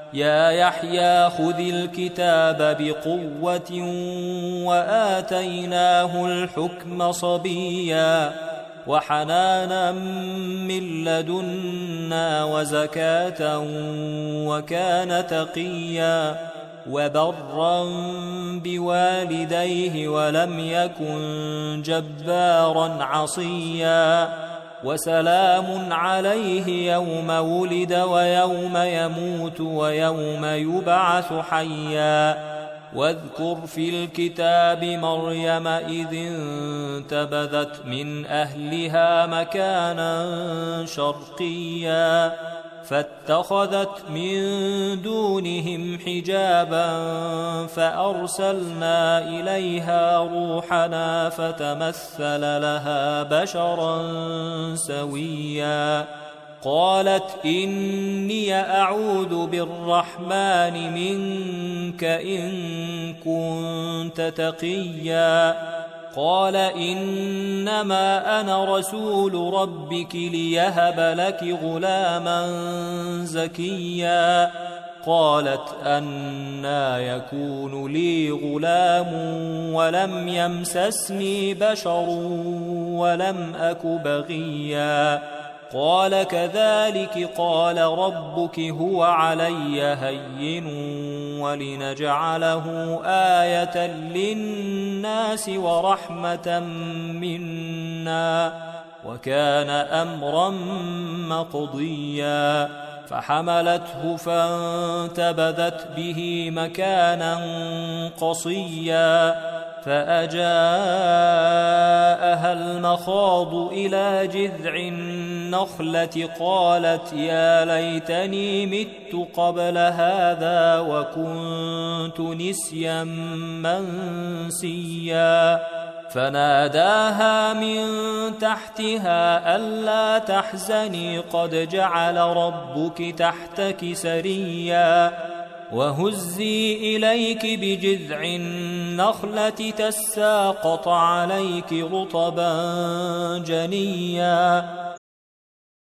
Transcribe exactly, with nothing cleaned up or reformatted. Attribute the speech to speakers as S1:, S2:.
S1: يا يحيى خذ الكتاب بقوة وآتيناه الحكم صبيا وحنانا من لدنا وزكاة وكان تقيا وبرا بوالديه ولم يكن جبارا عصيا وسلام عليه يوم ولد ويوم يموت ويوم يبعث حيا واذكر في الكتاب مريم إذ انتبذت من أهلها مكانا شرقيا فاتخذت من دونهم حجابا فأرسلنا إليها روحنا فتمثل لها بشرا سويا قالت إني أعوذ بالرحمن منك إن كنت تقيا قال إنما أنا رسول ربك ليهب لك غلاما زكيا قالت أنى يكون لي غلام ولم يمسسني بشر ولم أك بغيا قال كذلك قال ربك هو علي هين ولنجعله آية للناس ورحمة منا وكان أمرا مقضيا فحملته فانتبذت به مكانا قصيا فأجاءها المخاض إلى جذع النخلة قالت يا ليتني مت قبل هذا وكنت نسيا منسيا فناداها من تحتها ألا تحزني قد جعل ربك تحتك سريا وهزي إليك بجذع النخلة تساقط عليك رطبا جنيا